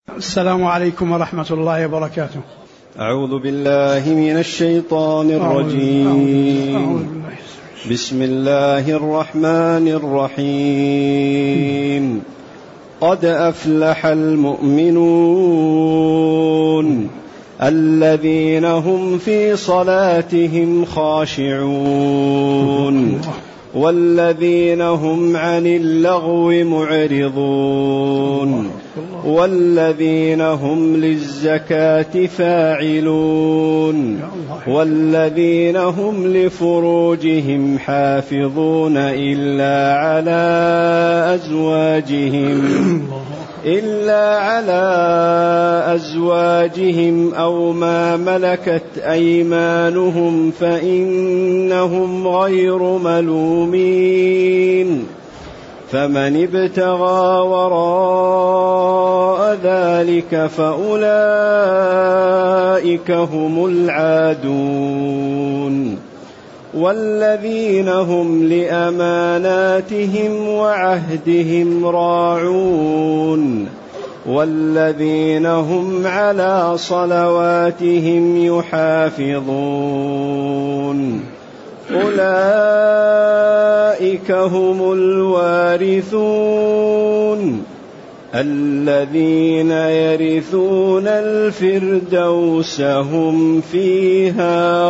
السلام عليكم ورحمة الله وبركاته. أعوذ بالله من الشيطان الرجيم. بسم الله الرحمن الرحيم. قد أفلح المؤمنون الذين هم في صلاتهم خاشعون والذين هم عن اللغو معرضون والذين هم للزكاة فاعلون والذين هم لفروجهم حافظون إلا على أزواجهم أو ما ملكت أيمانهم فإنهم غير ملومين فمن ابتغى وراء ذلك فأولئك هم العادون والذين هم لأماناتهم وعهدهم راعون والذين هم على صلواتهم يحافظون أولئك هم الوارثون الذين يرثون الفردوس هم فيها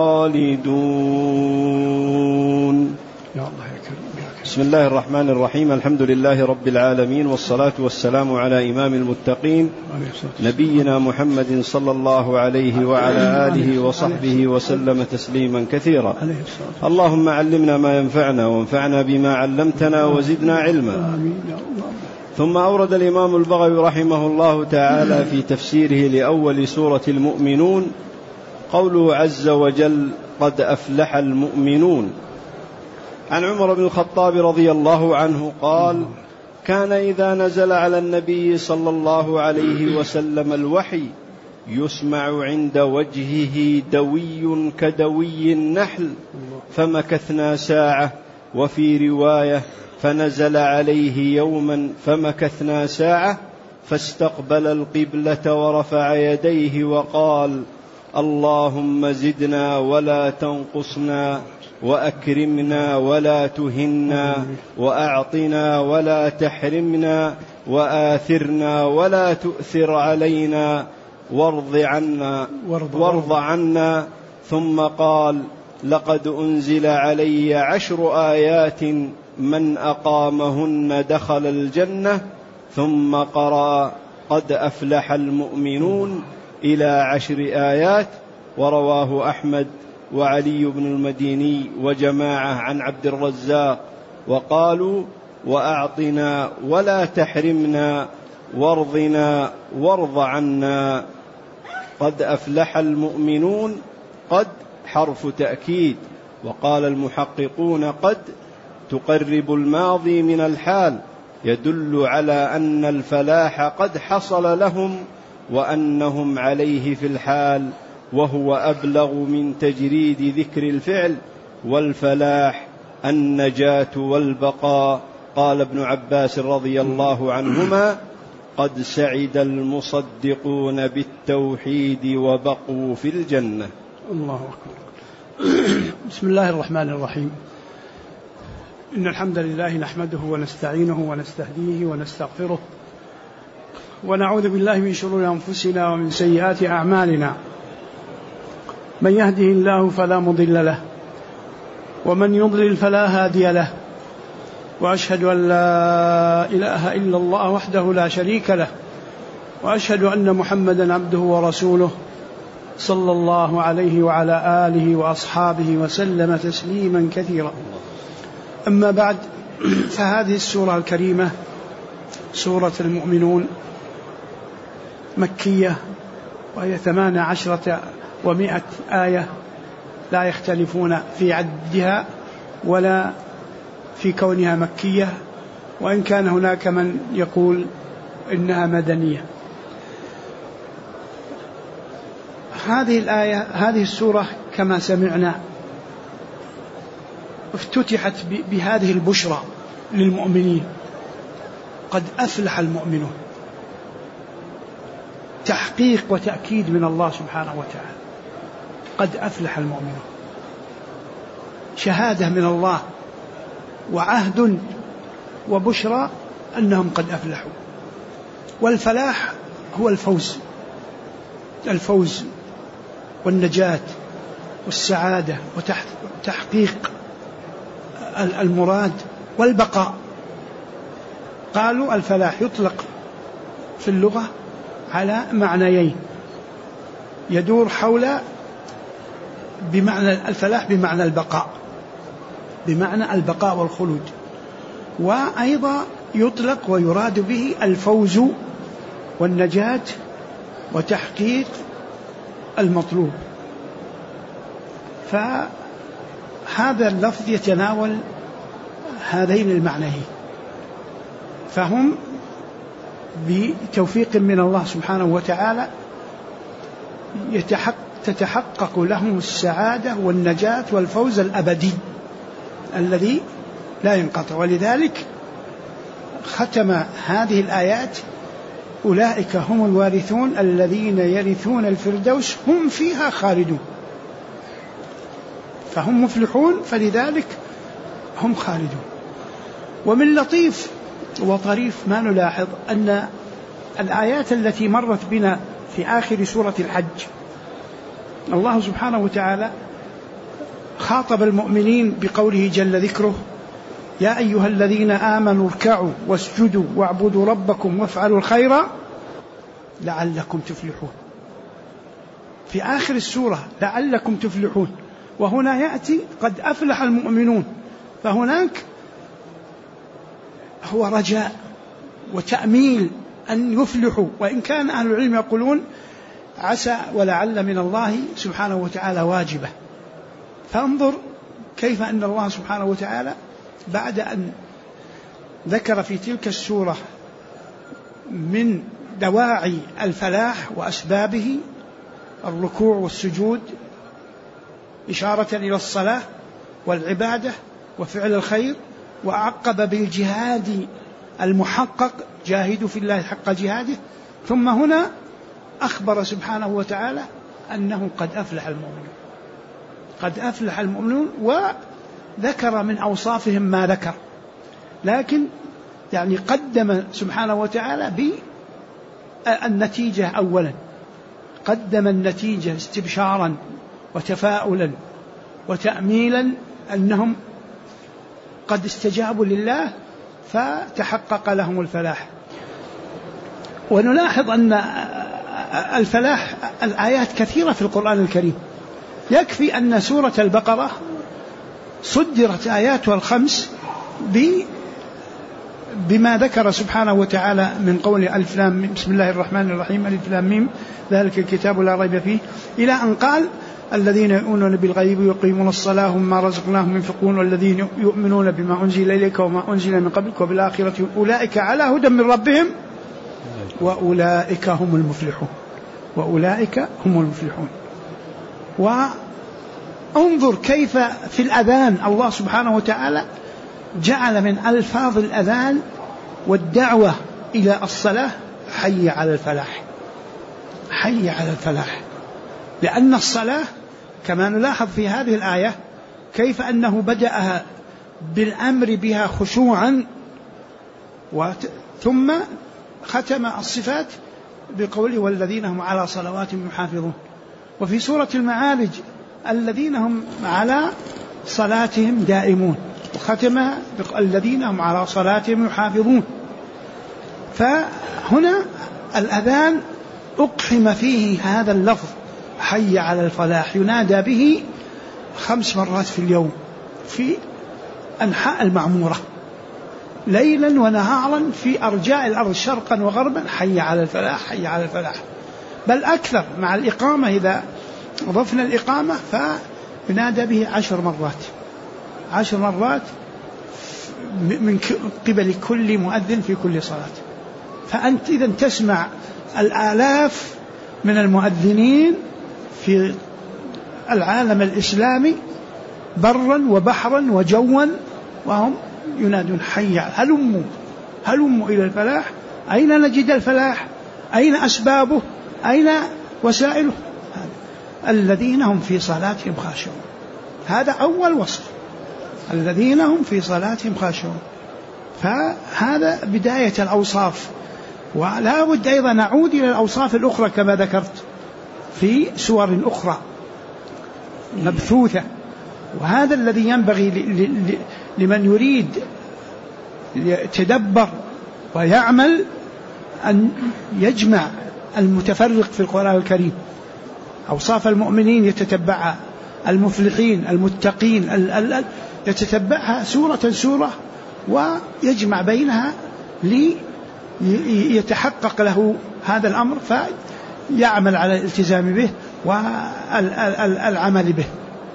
خالدون. بسم الله الرحمن الرحيم. الحمد لله رب العالمين، والصلاة والسلام على إمام المتقين نبينا محمد صلى الله عليه وعلى آله وصحبه وسلم تسليما كثيرا. اللهم علمنا ما ينفعنا وانفعنا بما علمتنا وزدنا علما. ثم أورد الإمام البغوي رحمه الله تعالى في تفسيره لأول سورة المؤمنون قوله عز وجل: قد أفلح المؤمنون. عن عمر بن الخطاب رضي الله عنه قال: كان إذا نزل على النبي صلى الله عليه وسلم الوحي يسمع عند وجهه دوي كدوي النحل، فمكثنا ساعة، وفي رواية: فنزل عليه يوما فمكثنا ساعة، فاستقبل القبلة ورفع يديه وقال: اللهم زدنا ولا تنقصنا، وأكرمنا ولا تهنا، وأعطنا ولا تحرمنا، وآثرنا ولا تؤثر علينا، وارض عنا. ثم قال: لقد أنزل علي 10 آيات من أقامهن دخل الجنة. ثم قرأ: قد أفلح المؤمنون إلى 10 آيات. ورواه أحمد وعلي بن المديني وجماعة عن عبد الرزاق، وقالوا: وأعطنا ولا تحرمنا، وارضنا وارض عنا. قد أفلح المؤمنون، قد حرف تأكيد، وقال المحققون: قد تقرب الماضي من الحال، يدل على أن الفلاح قد حصل لهم وأنهم عليه في الحال، وهو أبلغ من تجريد ذكر الفعل. والفلاح النجاة والبقاء. قال ابن عباس رضي الله عنهما: قد سعد المصدقون بالتوحيد وبقوا في الجنة. الله أكبر. بسم الله الرحمن الرحيم. إن الحمد لله نحمده ونستعينه ونستهديه ونستغفره، ونعوذ بالله من شرور أنفسنا ومن سيئات أعمالنا. من يهده الله فلا مضل له، ومن يضلل فلا هادي له، وأشهد أن لا إله إلا الله وحده لا شريك له، وأشهد أن محمدا عبده ورسوله صلى الله عليه وعلى آله وأصحابه وسلم تسليما كثيرا. أما بعد، فهذه السورة الكريمة سورة المؤمنون مكية، وهي 18 آية، لا يختلفون في عدها ولا في كونها مكية، وإن كان هناك من يقول إنها مدنية. هذه السورة كما سمعنا افتتحت بهذه البشرى للمؤمنين: قد أفلح المؤمنون. تحقيق وتأكيد من الله سبحانه وتعالى. قد أفلح المؤمنون، شهادة من الله وعهد وبشرى أنهم قد أفلحوا. والفلاح هو الفوز والنجاة والسعادة وتحقيق المراد والبقاء. قالوا الفلاح يطلق في اللغة على معنيين، يدور حول بمعنى الفلاح بمعنى البقاء والخلود، وأيضا يطلق ويراد به الفوز والنجاة وتحقيق المطلوب. فهذا اللفظ يتناول هذين المعنيين، فهم بتوفيق من الله سبحانه وتعالى تتحقق لهم السعادة والنجاة والفوز الأبدي الذي لا ينقطع. ولذلك ختم هذه الآيات: أولئك هم الوارثون الذين يرثون الفردوس هم فيها خالدون. فهم مفلحون، فلذلك هم خالدون. ومن لطيف وطريف ما نلاحظ أن الآيات التي مرت بنا في آخر سورة الحج الله سبحانه وتعالى خاطب المؤمنين بقوله جل ذكره: يا أيها الذين آمنوا اركعوا واسجدوا واعبدوا ربكم وافعلوا الخير لعلكم تفلحون. في آخر السورة لعلكم تفلحون، وهنا يأتي قد أفلح المؤمنون، فهناك هو رجاء وتأميل أن يفلحوا، وإن كان أهل العلم يقولون عسى ولعل من الله سبحانه وتعالى واجبة. فانظر كيف أن الله سبحانه وتعالى بعد أن ذكر في تلك السورة من دواعي الفلاح وأسبابه الركوع والسجود إشارة إلى الصلاة والعبادة وفعل الخير، وأعقب بالجهاد المحقق: جاهدوا في الله حق جهاده. ثم هنا أخبر سبحانه وتعالى أنه قد أفلح المؤمنون، وذكر من أوصافهم ما ذكر، لكن يعني قدم سبحانه وتعالى بالنتيجة أولا، قدم النتيجة استبشارا وتفاؤلا وتأميلا أنهم قد استجابوا لله فتحقق لهم الفلاح. ونلاحظ أن الفلاح الآيات كثيرة في القرآن الكريم، يكفي أن سورة البقرة صدرت آياتها الخمس بما ذكر سبحانه وتعالى من قول ألف لام بسم الله الرحمن الرحيم ألف لام ميم ذلك الكتاب لا ريب فيه، إلى أن قال: الذين يؤمنون بالغيب ويقيمون الصلاة ومما رزقناهم ينفقون والذين يؤمنون بما أنزل إليك وما أنزل من قبلك وبالآخرة أولئك على هدى من ربهم وأولئك هم المفلحون. وانظر كيف في الأذان الله سبحانه وتعالى جعل من ألفاظ الأذان والدعوة إلى الصلاة: حي على الفلاح، لأن الصلاة كما نلاحظ في هذه الآية كيف أنه بدأها بالأمر بها خشوعا، ثم ختم الصفات بقوله: والذين هم على صلواتهم يحافظون. وفي سورة المعارج: الذين هم على صلاتهم دائمون، وختمها الذين هم على صلاتهم يحافظون. فهنا الأذان أقحم فيه هذا اللفظ حي على الفلاح، ينادى به 5 مرات في اليوم في أنحاء المعمورة ليلا ونهارا في أرجاء الأرض شرقا وغربا: حي على الفلاح، بل أكثر مع الإقامة. إذا أضفنا الإقامة فينادى به 10 مرات من قبل كل مؤذن في كل صلاة. فأنت إذا تسمع الآلاف من المؤذنين في العالم الإسلامي برا وبحرا وجوا، وهم ينادون: حي هلموا إلى الفلاح. أين نجد الفلاح؟ أين أسبابه؟ أين وسائله؟ الذين هم في صلاتهم خاشعون. هذا أول وصف، الذين هم في صلاتهم خاشعون. فهذا بداية الأوصاف. ولا بد أيضا نعود إلى الأوصاف الأخرى كما ذكرت في سور أخرى مبثوثة. وهذا الذي ينبغي لمن يريد يتدبر ويعمل أن يجمع المتفرق في القرآن الكريم، أوصاف المؤمنين يتتبعها، المفلحين المتقين يتتبعها سورة سورة ويجمع بينها ليتحقق له هذا الأمر فيعمل على الالتزام به والعمل به.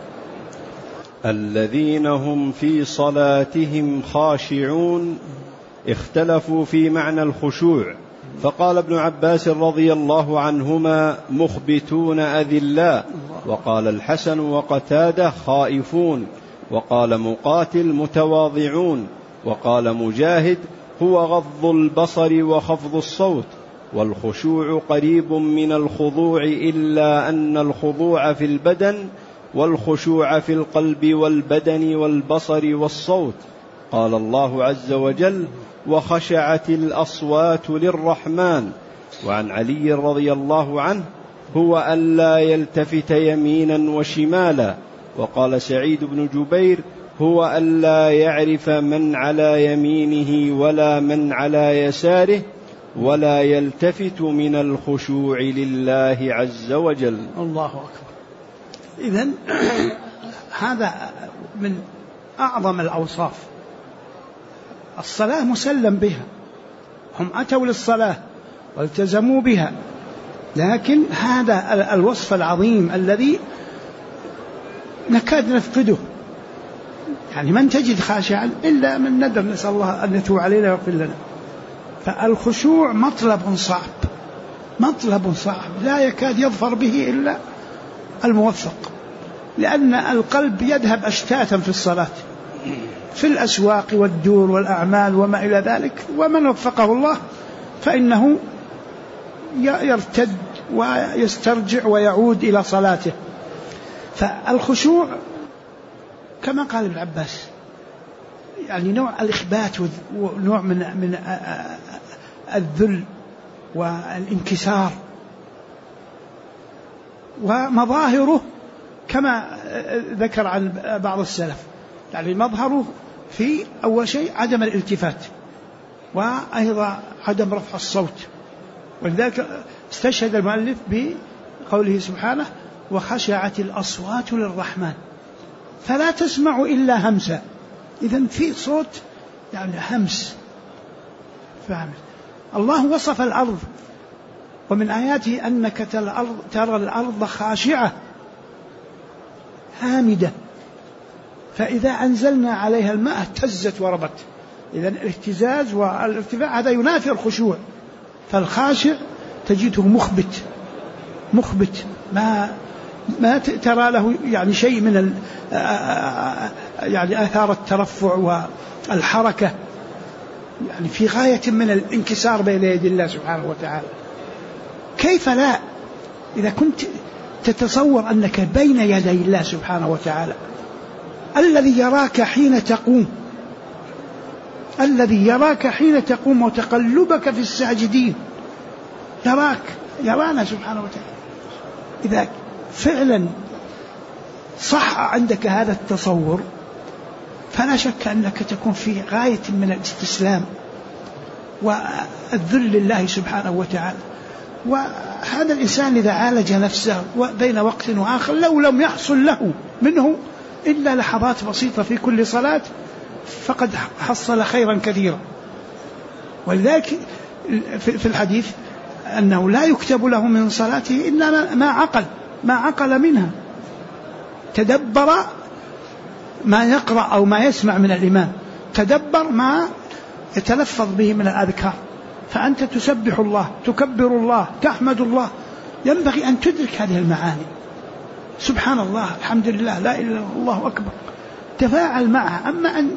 الذين هم في صلاتهم خاشعون اختلفوا في معنى الخشوع، فقال ابن عباس رضي الله عنهما مخبتون أذلاء، وقال الحسن وقتادة خائفون، وقال مقاتل متواضعون، وقال مجاهد هو غض البصر وخفض الصوت. والخشوع قريب من الخضوع إلا أن الخضوع في البدن والخشوع في القلب والبدن والبصر والصوت. قال الله عز وجل وخشعت الأصوات للرحمن. وعن علي رضي الله عنه هو ألا يلتفت يمينا وشمالا. وقال سعيد بن جبير هو ألا يعرف من على يمينه ولا من على يساره ولا يلتفت من الخشوع لله عز وجل. الله أكبر. إذن هذا من أعظم الأوصاف. الصلاة مسلم بها، هم أتوا للصلاة والتزموا بها، لكن هذا الوصف العظيم الذي نكاد نفقده. يعني من تجد خاشعا إلا من ندر، نسأل الله أن يتوب علينا ويغفر لنا. فالخشوع مطلب صعب لا يكاد يظفر به إلا الموفق، لأن القلب يذهب أشتاتا في الصلاة، في الأسواق والدور والأعمال وما إلى ذلك، ومن وفقه الله فإنه يرتد ويسترجع ويعود إلى صلاته. فالخشوع كما قال ابن عباس يعني نوع الإخبات ونوع من الذل والانكسار، ومظاهره كما ذكر عن بعض السلف، يعني مظهره في أول شيء عدم الالتفات، وأيضا عدم رفع الصوت. ولذلك استشهد المؤلف بقوله سبحانه وخشعت الأصوات للرحمن فلا تسمع إلا همسا. إذن في صوت يعني همس. فاهم؟ الله وصف الأرض ومن آياته أنك ترى الأرض خاشعة هامدة فإذا أنزلنا عليها الماء اهتزت وربت. إذن الاهتزاز والارتفاع هذا ينافي الخشوع. فالخاشع تجده مخبت ما ترى له يعني شيء من يعني آثار الترفع والحركة، يعني في غاية من الانكسار بين يدي الله سبحانه وتعالى. كيف لا إذا كنت تتصور أنك بين يدي الله سبحانه وتعالى الذي يراك حين تقوم وتقلبك في الساجدين، يرانا سبحانه وتعالى. إذا فعلا صح عندك هذا التصور فلا شك أنك تكون في غاية من الاستسلام والذل لله سبحانه وتعالى. وهذا الإنسان إذا عالج نفسه بين وقت وآخر لو لم يحصل له منه إلا لحظات بسيطة في كل صلاة فقد حصل خيرا كثيرا. ولذلك في الحديث أنه لا يكتب له من صلاته إلا ما عقل منها، تدبر ما يقرأ أو ما يسمع من الإمام، تدبر ما يتلفظ به من الأذكار. فأنت تسبح الله، تكبر الله، تحمد الله، ينبغي أن تدرك هذه المعاني. سبحان الله، الحمد لله، لا إله إلا الله أكبر، تفاعل معها. أما أن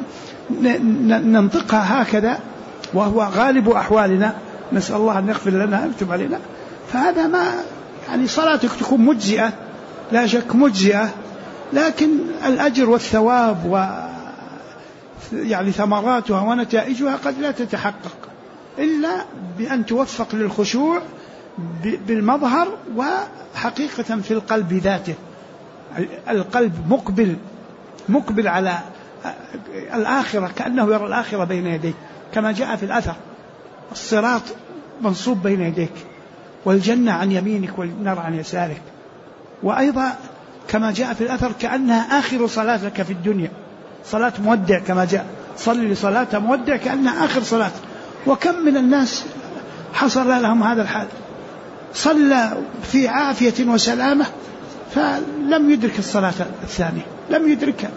ننطقها هكذا وهو غالب أحوالنا، نسأل الله أن يغفر لنا ويتوب علينا، فهذا ما يعني صلاتك تكون مجزئة لا شك مجزئة، لكن الأجر والثواب يعني ثمراتها ونتائجها قد لا تتحقق إلا بأن توفق للخشوع بالمظهر وحقيقة في القلب ذاته. القلب مقبل على الآخرة، كأنه يرى الآخرة بين يديك، كما جاء في الأثر: الصراط منصوب بين يديك، والجنة عن يمينك والنار عن يسارك. وأيضا كما جاء في الأثر: كأنها آخر صلاة لك في الدنيا، صلاة مودع، كما جاء: صلي لصلاة مودع كأنها آخر صلاة. وكم من الناس حصل لهم هذا الحال، صلى في عافية وسلامة فلم يدرك الصلاة الثانية، لم يدركها.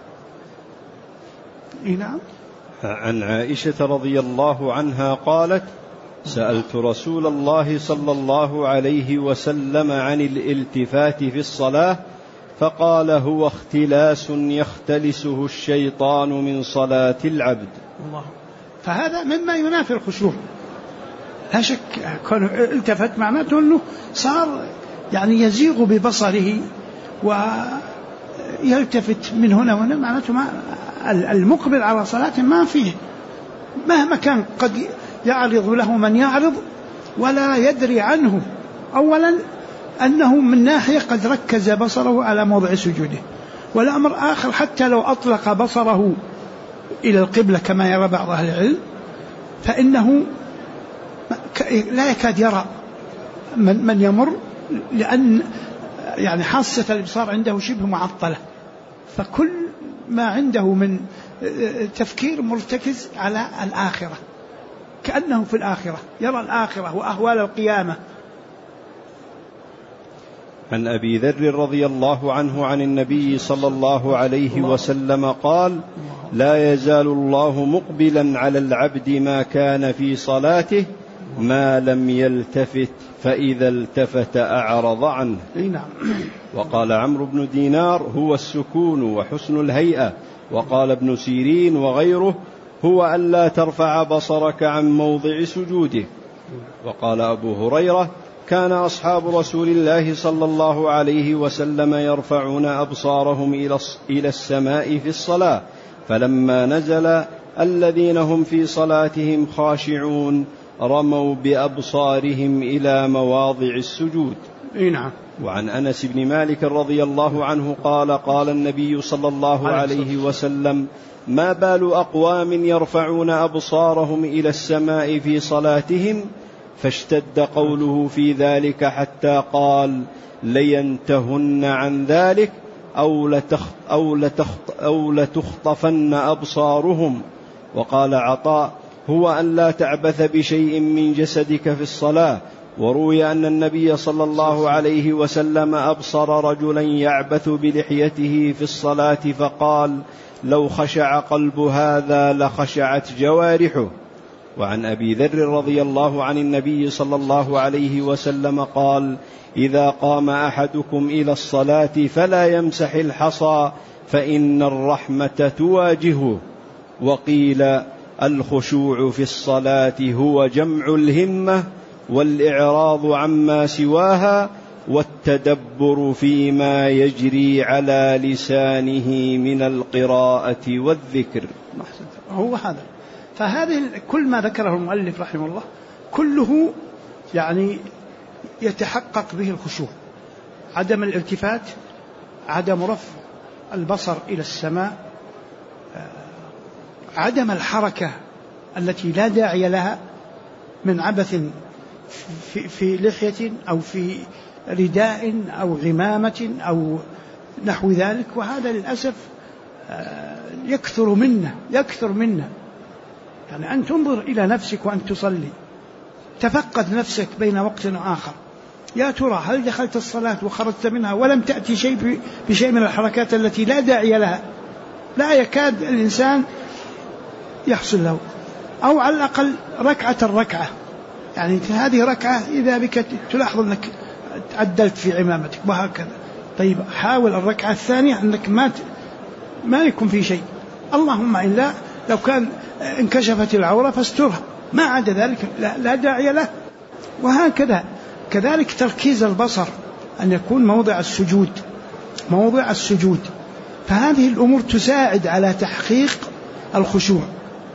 نعم. عن عائشة رضي الله عنها قالت: سألت رسول الله صلى الله عليه وسلم عن الالتفات في الصلاة فقال: هو اختلاس يختلسه الشيطان من صلاة العبد. الله. فهذا مما ينافي الخشوع لا شك. كونه التفت معناته أنه صار يعني يزيغ ببصره ويلتفت من هنا وهنا، معناته المقبل على صلاة ما فيه، مهما كان قد يعرض له من يعرض ولا يدري عنه. أولا أنه من ناحية قد ركز بصره على موضع سجوده، والأمر آخر حتى لو أطلق بصره إلى القبلة كما يرى بعض أهل العلم فإنه لا يكاد يرى من يمر، لأن يعني حاسة الإبصار عنده شبه معطلة، فكل ما عنده من تفكير مرتكز على الآخرة، كأنه في الآخرة يرى الآخرة وأهوال القيامة. عن أبي ذر رضي الله عنه عن النبي صلى الله عليه وسلم قال: لا يزال الله مقبلا على العبد ما كان في صلاته ما لم يلتفت، فإذا التفت أعرض عنه. وقال عمرو بن دينار: هو السكون وحسن الهيئة. وقال ابن سيرين وغيره: هو أن لا ترفع بصرك عن موضع سجوده. وقال أبو هريرة: كان أصحاب رسول الله صلى الله عليه وسلم يرفعون أبصارهم إلى السماء في الصلاة، فلما نزل الذين هم في صلاتهم خاشعون رموا بأبصارهم إلى مواضع السجود. وعن أنس بن مالك رضي الله عنه قال: قال النبي صلى الله عليه وسلم: ما بال أقوام يرفعون أبصارهم إلى السماء في صلاتهم؟ فاشتد قوله في ذلك حتى قال: لينتهن عن ذلك أو لتخطفن أبصارهم. وقال عطاء: هو أن لا تعبث بشيء من جسدك في الصلاة. وروي أن النبي صلى الله عليه وسلم أبصر رجلا يعبث بلحيته في الصلاة فقال: لو خشع قلب هذا لخشعت جوارحه. وعن أبي ذر رضي الله عن النبي صلى الله عليه وسلم قال: إذا قام أحدكم إلى الصلاة فلا يمسح الحصى فإن الرحمة تواجهه. وقيل: الخشوع في الصلاة هو جمع الهمة والإعراض عما سواها والتدبر فيما يجري على لسانه من القراءة والذكر. هو هذا. فهذه كل ما ذكره المؤلف رحمه الله كله يعني يتحقق به الخشوع: عدم الالتفات، عدم رفع البصر إلى السماء، عدم الحركة التي لا داعي لها من عبث في لحية أو في رداء أو عمامة أو نحو ذلك. وهذا للأسف يكثر منا. يعني أن تنظر إلى نفسك وأن تصلي، تفقد نفسك بين وقت وآخر، يا ترى هل دخلت الصلاة وخرجت منها ولم تأتي بشيء من الحركات التي لا داعي لها، لا يكاد الإنسان يحصل له، أو على الأقل الركعة، يعني هذه ركعة إذا بك تلاحظ أنك عدلت في عمامتك وهكذا. طيب حاول الركعة الثانية أنك ما يكون في شيء، اللهم إلا لو كان انكشفت العورة فاسترها، ما عدا ذلك لا داعي له. وهكذا كذلك تركيز البصر أن يكون موضع السجود. فهذه الأمور تساعد على تحقيق الخشوع.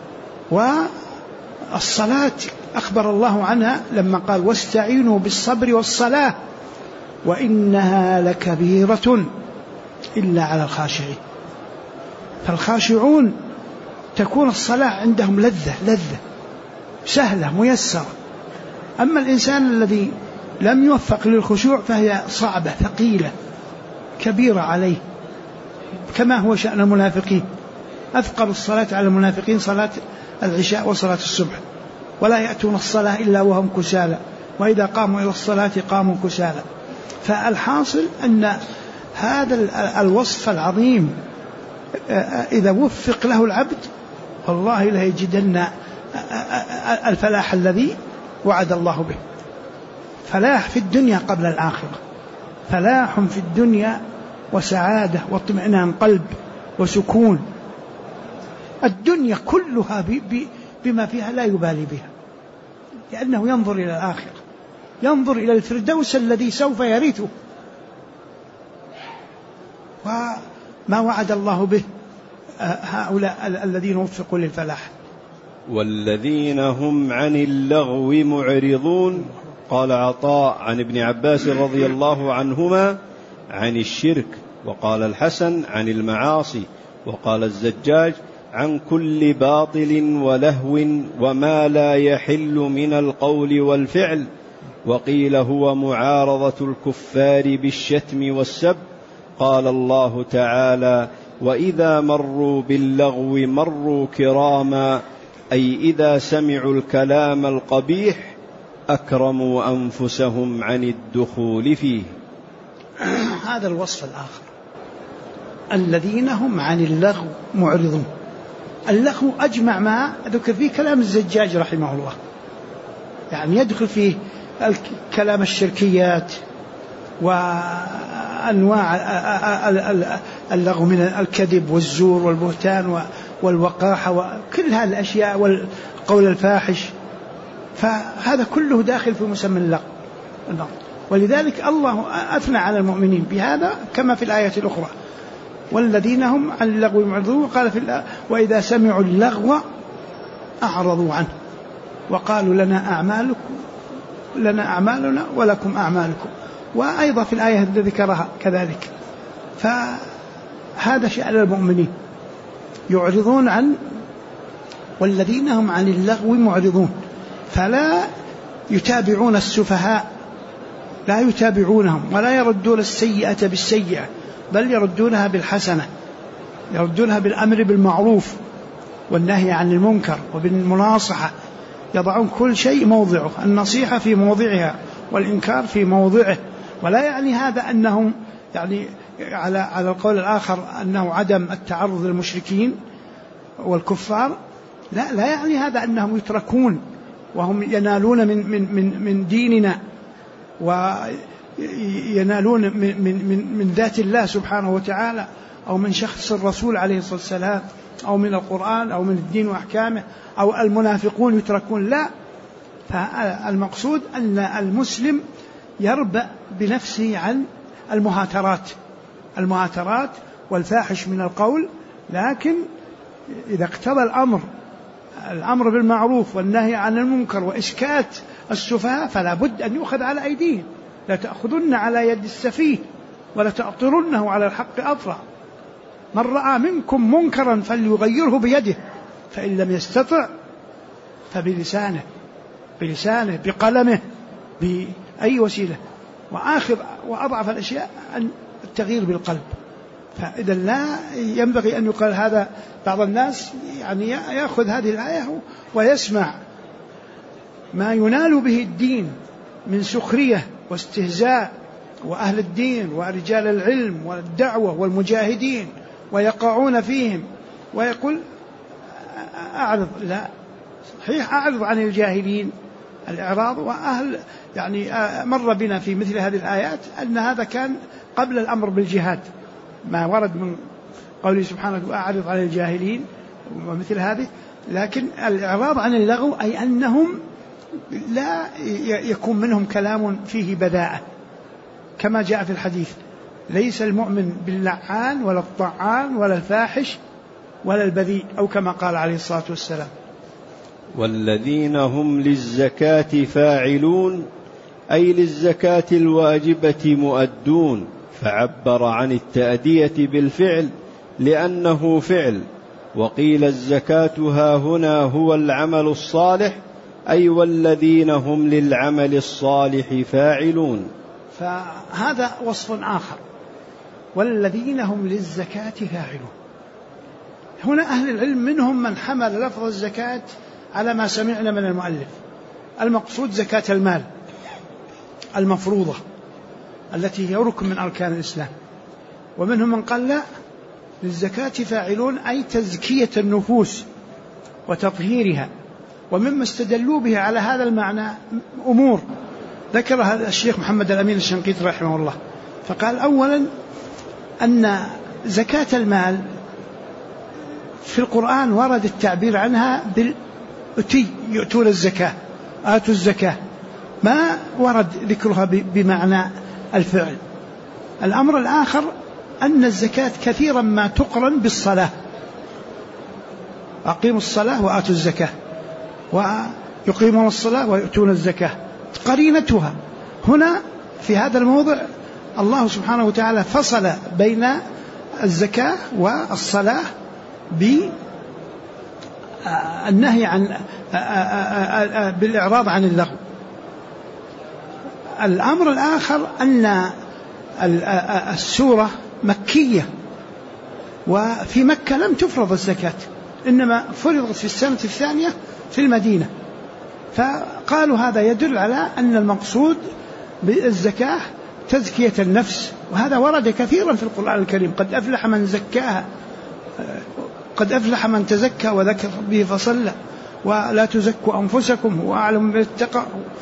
والصلاة أخبر الله عنها لما قال واستعينوا بالصبر والصلاة وإنها لكبيرة إلا على الخاشعين. فالخاشعون تكون الصلاة عندهم لذة سهلة ميسرة. أما الإنسان الذي لم يوفق للخشوع فهي صعبة ثقيلة كبيرة عليه، كما هو شأن المنافقين. أثقل الصلاة على المنافقين صلاة العشاء وصلاة الصبح، ولا يأتون الصلاة إلا وهم كسالى، وإذا قاموا إلى الصلاة قاموا كسالى. فالحاصل أن هذا الوصف العظيم إذا وفق له العبد والله لا يجدن الفلاح الذي وعد الله به. فلاح في الدنيا قبل الآخرة، فلاح في الدنيا وسعادة واطمئنان قلب وسكون. الدنيا كلها بما فيها لا يبالي بها، لأنه ينظر إلى الآخرة، ينظر إلى الفردوس الذي سوف يرثه، وما وعد الله به هؤلاء الذين وفقوا للفلاح. والذين هم عن اللغو معرضون. قال عطاء عن ابن عباس رضي الله عنهما عن الشرك، وقال الحسن عن المعاصي، وقال الزجاج عن كل باطل ولهو وما لا يحل من القول والفعل. وقيل هو معارضة الكفار بالشتم والسب. قال الله تعالى وإذا مروا باللغو مروا كراما، أي إذا سمعوا الكلام القبيح أكرموا أنفسهم عن الدخول فيه. هذا الوصف الآخر، الذين هم عن اللغو معرضون. اللغو أجمع ما ذكر فيه كلام الزجاج رحمه الله، يعني يدخل فيه كلام الشركيات وأنواع اللغو من الكذب والزور والبهتان والوقاحة وكل هذه الأشياء والقول الفاحش. فهذا كله داخل في مسمى اللغو. ولذلك الله أثنى على المؤمنين بهذا كما في الآية الأخرى والذين هم عن اللغو معرضون. قال في وإذا سمعوا اللغو أعرضوا عنه وقالوا لنا أعمالنا ولكم أعمالكم. وأيضا في الآية التي ذكرها كذلك. فهذا شأن المؤمنين، يعرضون عن والذين هم عن اللغو معرضون، فلا يتابعون السفهاء، لا يتابعونهم ولا يردون السيئة بالسيئة، بل يردونها بالحسنة، يردونها بالأمر بالمعروف والنهي عن المنكر وبالمناصحة. يضعون كل شيء موضعه، النصيحة في موضعها والإنكار في موضعه. ولا يعني هذا أنهم يعني على القول الآخر أنه عدم التعرض للمشركين والكفار، لا يعني هذا أنهم يتركون وهم ينالون من ديننا وينالون من ذات الله سبحانه وتعالى، أو من شخص الرسول عليه الصلاة والسلام، أو من القرآن، أو من الدين وأحكامه، أو المنافقون يتركون. لا، فالمقصود أن المسلم يربأ بنفسه عن المهاترات والفاحش من القول، لكن إذا اقتضى الأمر بالمعروف والنهي عن المنكر وإسكات السفهاء فلا بد أن يؤخذ على أيديهم. لا تأخذن على يد السفيه ولا تأطرنه على الحق أطرا. من رأى منكم منكرا فليغيره بيده، فإن لم يستطع فبلسانه بقلمه بأي وسيلة. وأضعف الأشياء التغيير بالقلب. فإذا لا ينبغي أن يقال هذا. بعض الناس يعني يأخذ هذه الآية ويسمع ما ينال به الدين من سخرية واستهزاء وأهل الدين ورجال العلم والدعوة والمجاهدين ويقعون فيهم ويقول أعرض. لا، صحيح أعرض عن الجاهلين الإعراض وأهل يعني مر بنا في مثل هذه الآيات أن هذا كان قبل الأمر بالجهاد، ما ورد من قوله سبحانه أعرض عن الجاهلين ومثل هذه. لكن الإعراض عن اللغو أي أنهم لا يكون منهم كلام فيه بداءة كما جاء في الحديث: ليس المؤمن باللعان ولا الطعان ولا الفاحش ولا البذيء، أو كما قال عليه الصلاة والسلام. والذين هم للزكاة فاعلون، أي للزكاة الواجبة مؤدون، فعبر عن التأدية بالفعل لأنه فعل. وقيل الزكاة هاهنا هو العمل الصالح، أي والذين هم للعمل الصالح فاعلون. فهذا وصف آخر: والذين هم للزكاة فاعلون. هنا أهل العلم منهم من حمل لفظ الزكاة على ما سمعنا من المؤلف، المقصود زكاة المال المفروضة التي هي ركن من أركان الإسلام. ومنهم من قال لا، للزكاة فاعلون أي تزكية النفوس وتطهيرها. ومما استدلوا به على هذا المعنى أمور ذكرها الشيخ محمد الأمين الشنقيطي رحمه الله. فقال: أولا أن زكاة المال في القرآن ورد التعبير عنها بالأتي، يؤتون الزكاة، آتوا الزكاة، ما ورد ذكرها بمعنى الفعل. الأمر الآخر أن الزكاة كثيرا ما تقرن بالصلاة، أقيموا الصلاة وآتوا الزكاة، ويقيمون الصلاة ويؤتون الزكاة، قرينتها. هنا في هذا الموضع الله سبحانه وتعالى فصل بين الزكاة والصلاة بالنهي عن بالإعراض عن اللغو. الأمر الآخر أن السورة مكية، وفي مكة لم تفرض الزكاة، إنما فرضت في السنة الثانية في المدينة. فقالوا هذا يدل على أن المقصود بالزكاة تزكية النفس، وهذا ورد كثيرا في القرآن الكريم: قد أفلح من زكاها، قد أفلح من تزكى وذكر به فصلى، ولا تزكوا أنفسكم هو أعلم بالتقى.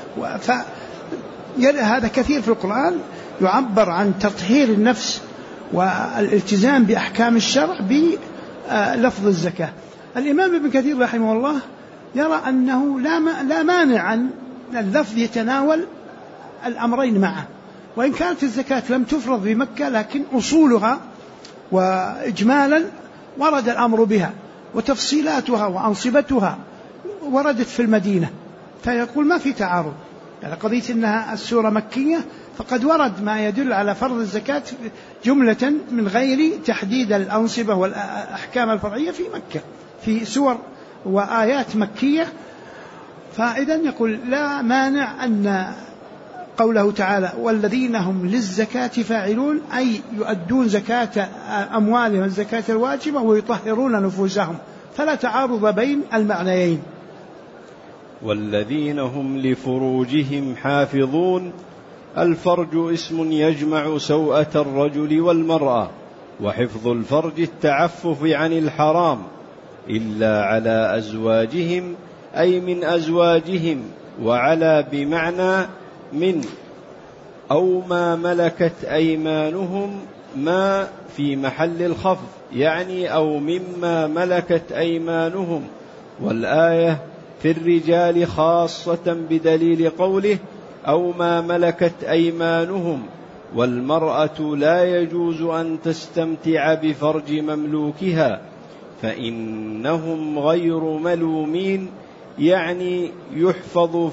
هذا كثير في القرآن يعبر عن تطهير النفس والالتزام بأحكام الشرع بلفظ الزكاة. الإمام ابن كثير رحمه الله يرى أنه لا مانع أن اللفظ يتناول الأمرين معا، وإن كانت الزكاة لم تفرض في مكة، لكن أصولها وإجمالا ورد الأمر بها، وتفصيلاتها وأنصبتها وردت في المدينة. فيقول ما في تعارض، يعني قضية أنها السورة مكية، فقد ورد ما يدل على فرض الزكاة جملة من غير تحديد الأنصبة والأحكام الفرعية في مكة، في سور وآيات مكية. فإذا يقول لا مانع أن قوله تعالى: والذين هم للزكاة فاعلون، أي يؤدون زكاة أموالهم الزكاة الواجبة ويطهرون نفوسهم، فلا تعارض بين المعنيين. والذين هم لفروجهم حافظون، الفرج اسم يجمع سوءة الرجل والمرأة، وحفظ الفرج التعفف عن الحرام، إلا على أزواجهم، أي من أزواجهم، وعلى بمعنى من، أو ما ملكت أيمانهم، ما في محل الخفض، يعني أو مما ملكت أيمانهم. والآية في الرجال خاصة بدليل قوله: أو ما ملكت أيمانهم. والمرأة لا يجوز أن تستمتع بفرج مملوكها، فإنهم غير ملومين، يعني يحفظ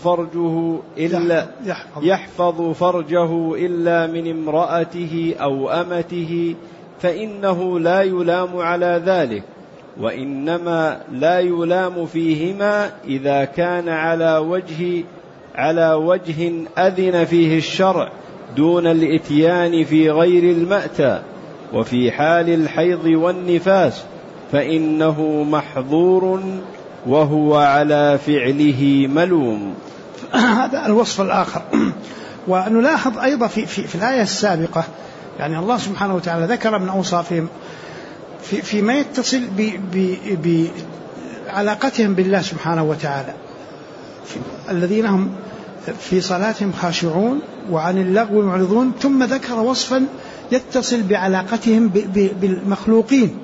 فرجه إلا من امرأته أو أمته، فإنه لا يلام على ذلك، وإنما لا يلام فيهما إذا كان على وجه أذن فيه الشرع دون الإتيان في غير المأتى. وفي حال الحيض والنفاس فإنه محظور، وهو على فعله ملوم. هذا الوصف الآخر. ونلاحظ أيضا في الآية السابقة، يعني الله سبحانه وتعالى ذكر من أوصافهم فيما يتصل بعلاقتهم بالله سبحانه وتعالى: الذين هم في صلاتهم خاشعون وعن اللغو معرضون. ثم ذكر وصفا يتصل بعلاقتهم بالمخلوقين: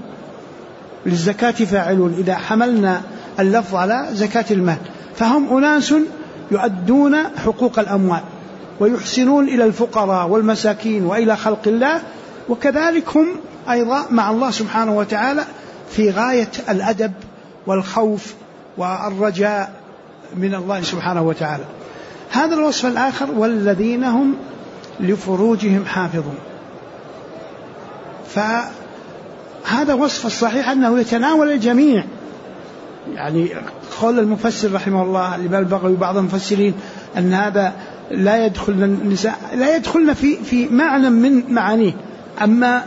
للزكاة فاعلون، إذا حملنا اللفظ على زكاة المال، فهم أناس يؤدون حقوق الأموال ويحسنون إلى الفقراء والمساكين وإلى خلق الله، وكذلك هم أيضا مع الله سبحانه وتعالى في غاية الأدب والخوف والرجاء من الله سبحانه وتعالى. هذا الوصف الآخر والذين هم لفروجهم حافظون. فهذا وصف الصحيح أنه يتناول الجميع، يعني قول المفسر رحمه الله الإمام البغوي وبعض المفسرين أن هذا لا يدخلن النساء، لا يدخلن في معنى من معانيه. أما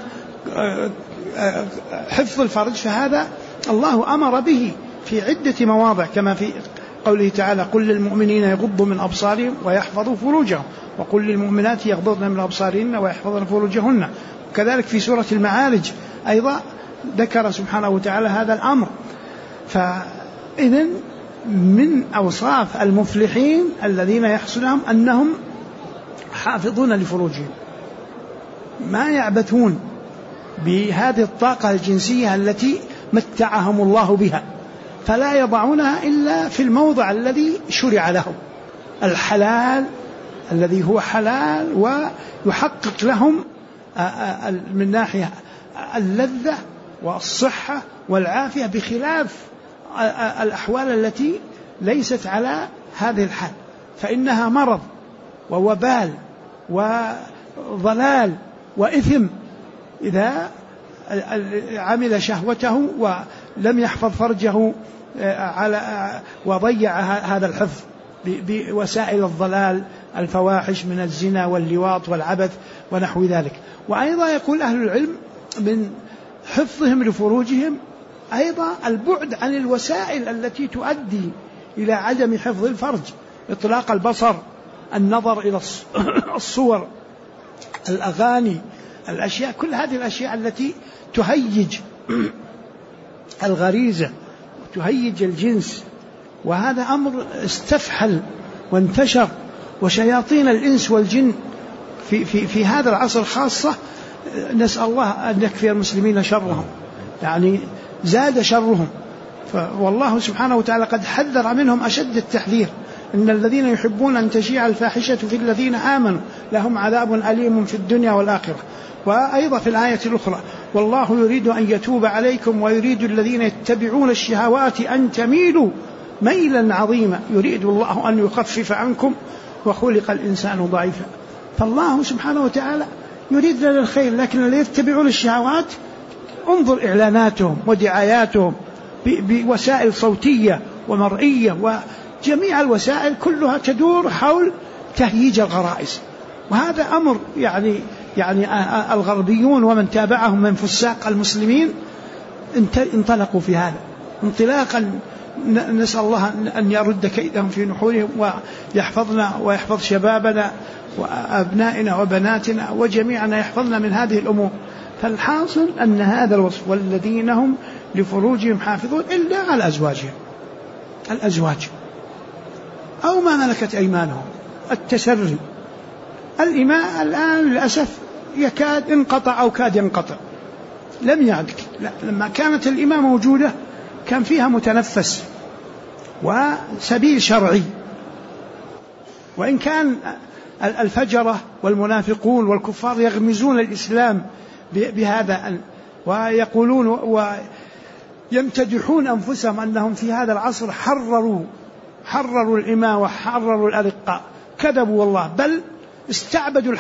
حفظ الفرج فهذا الله أمر به في عدة مواضع، كما في قوله تعالى قل للمؤمنين يغضوا من أبصارهم ويحفظوا فروجهم وقل للمؤمنات يغضضن من أبصارهن ويحفظن فروجهن. وكذلك في سورة المعارج أيضا ذكر سبحانه وتعالى هذا الأمر. فإذن من أوصاف المفلحين الذين يحصلهم أنهم حافظون لفروجهم، ما يعبثون بهذه الطاقة الجنسية التي متعهم الله بها، فلا يضعونها إلا في الموضع الذي شرع لهم، الحلال الذي هو حلال ويحقق لهم من ناحية اللذة والصحة والعافية، بخلاف الأحوال التي ليست على هذه الحال، فإنها مرض ووبال وضلال وإثم إذا عمل شهوته ولم يحفظ فرجه وضيع هذا الحفظ بوسائل الضلال الفواحش من الزنا واللواط والعبث ونحو ذلك. وأيضا يقول أهل العلم من حفظهم لفروجهم أيضا البعد عن الوسائل التي تؤدي إلى عدم حفظ الفرج، إطلاق البصر، النظر إلى الصور، الأغاني، الأشياء، كل هذه الأشياء التي تهيج الغريزة وتهيج الجنس. وهذا أمر استفحل وانتشر، وشياطين الإنس والجن في هذا العصر خاصة نسأل الله أن يكفي المسلمين شرهم، يعني زاد شرهم. والله سبحانه وتعالى قد حذر منهم أشد التحذير، إن الذين يحبون أن تشيع الفاحشة في الذين آمنوا لهم عذاب أليم في الدنيا والآخرة. وأيضا في الآية الأخرى والله يريد أن يتوب عليكم ويريد الذين يتبعون الشهوات أن تميلوا ميلا عظيما يريد الله أن يخفف عنكم وخلق الإنسان ضعيفا. فالله سبحانه وتعالى يريد لنا الخير، لكن الذين يتبعون الشهوات انظر إعلاناتهم ودعاياتهم بوسائل صوتية ومرئية، وجميع الوسائل كلها تدور حول تهييج الغرائز. وهذا أمر يعني الغربيون ومن تابعهم من فساق المسلمين انطلقوا في هذا انطلاقا، نسأل الله أن يرد كيدهم في نحورهم ويحفظنا ويحفظ شبابنا وأبنائنا وبناتنا وجميعنا يحفظنا من هذه الأمور. فالحاصل أن هذا الوصف والذين هم لفروجهم حافظون إلا على الأزواج أو ما ملكت أيمانهم. التسري الإماء الآن للأسف يكاد انقطع أو كاد ينقطع، لم يعد. لما كانت الإماء موجودة كان فيها متنفس وسبيل شرعي، وإن كان الفجرة والمنافقون والكفار يغمزون الإسلام بهذا ويقولون ويمتدحون أنفسهم أنهم في هذا العصر حرروا الإماء وحرروا الأرقاء، كذبوا والله، بل استعبدوا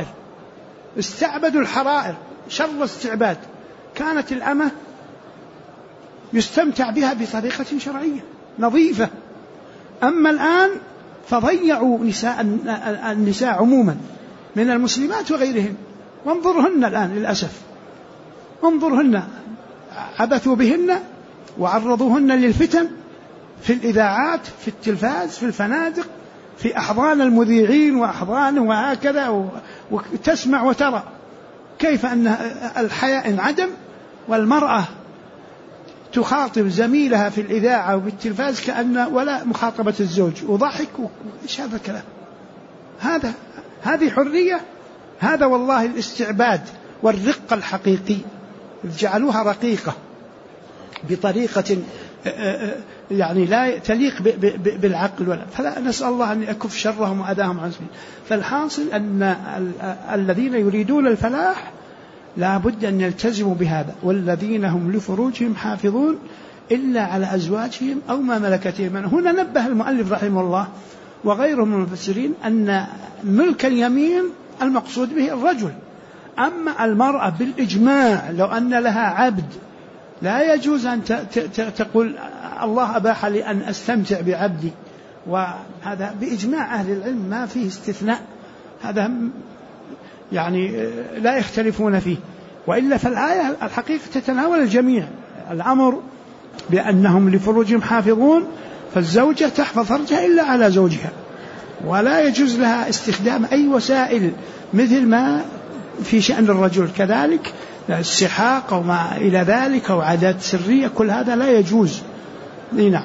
الحرائر شر استعباد. كانت الأمة يستمتع بها بطريقة شرعية نظيفة، أما الآن فضيعوا النساء عموما من المسلمات وغيرهن. وانظرهن الآن للأسف، انظرهن عبثوا بهن وعرضوهن للفتن في الإذاعات، في التلفاز، في الفنادق، في أحضان المذيعين وأحضانهم وهكذا، وتسمع وترى كيف أن الحياء انعدم، والمرأة تخاطب زميلها في الإذاعة وبالتلفاز كأن ولا مخاطبة الزوج، وضحك. إيش هذا الكلام؟ هذه حرية؟ هذا والله الاستعباد والرقة الحقيقي، جعلوها رقيقة بطريقة يعني لا تليق بالعقل فلا نسأل الله أن يكف شرهم وأذاهم عن سبيل. فالحاصل أن الذين يريدون الفلاح لا بد أن يلتزموا بهذا. والذين هم لفروجهم حافظون إلا على أزواجهم أو ما ملكت أيمانهم. هنا نبه المؤلف رحمه الله وغيرهم من المفسرين أن ملك اليمين المقصود به الرجل، أما المرأة بالإجماع لو أن لها عبد لا يجوز أن تقول الله أباح لي أن أستمتع بعبدي، وهذا بإجماع أهل العلم ما فيه استثناء، هذا يعني لا يختلفون فيه. وإلا فالآية الحقيقة تتناول الجميع، الأمر بأنهم لفروجهم حافظون، فالزوجة تحفظ فرجها إلا على زوجها، ولا يجوز لها استخدام أي وسائل مثل ما في شأن الرجل، كذلك السحاق أو ما إلى ذلك أو عادات سرية، كل هذا لا يجوز. نعم.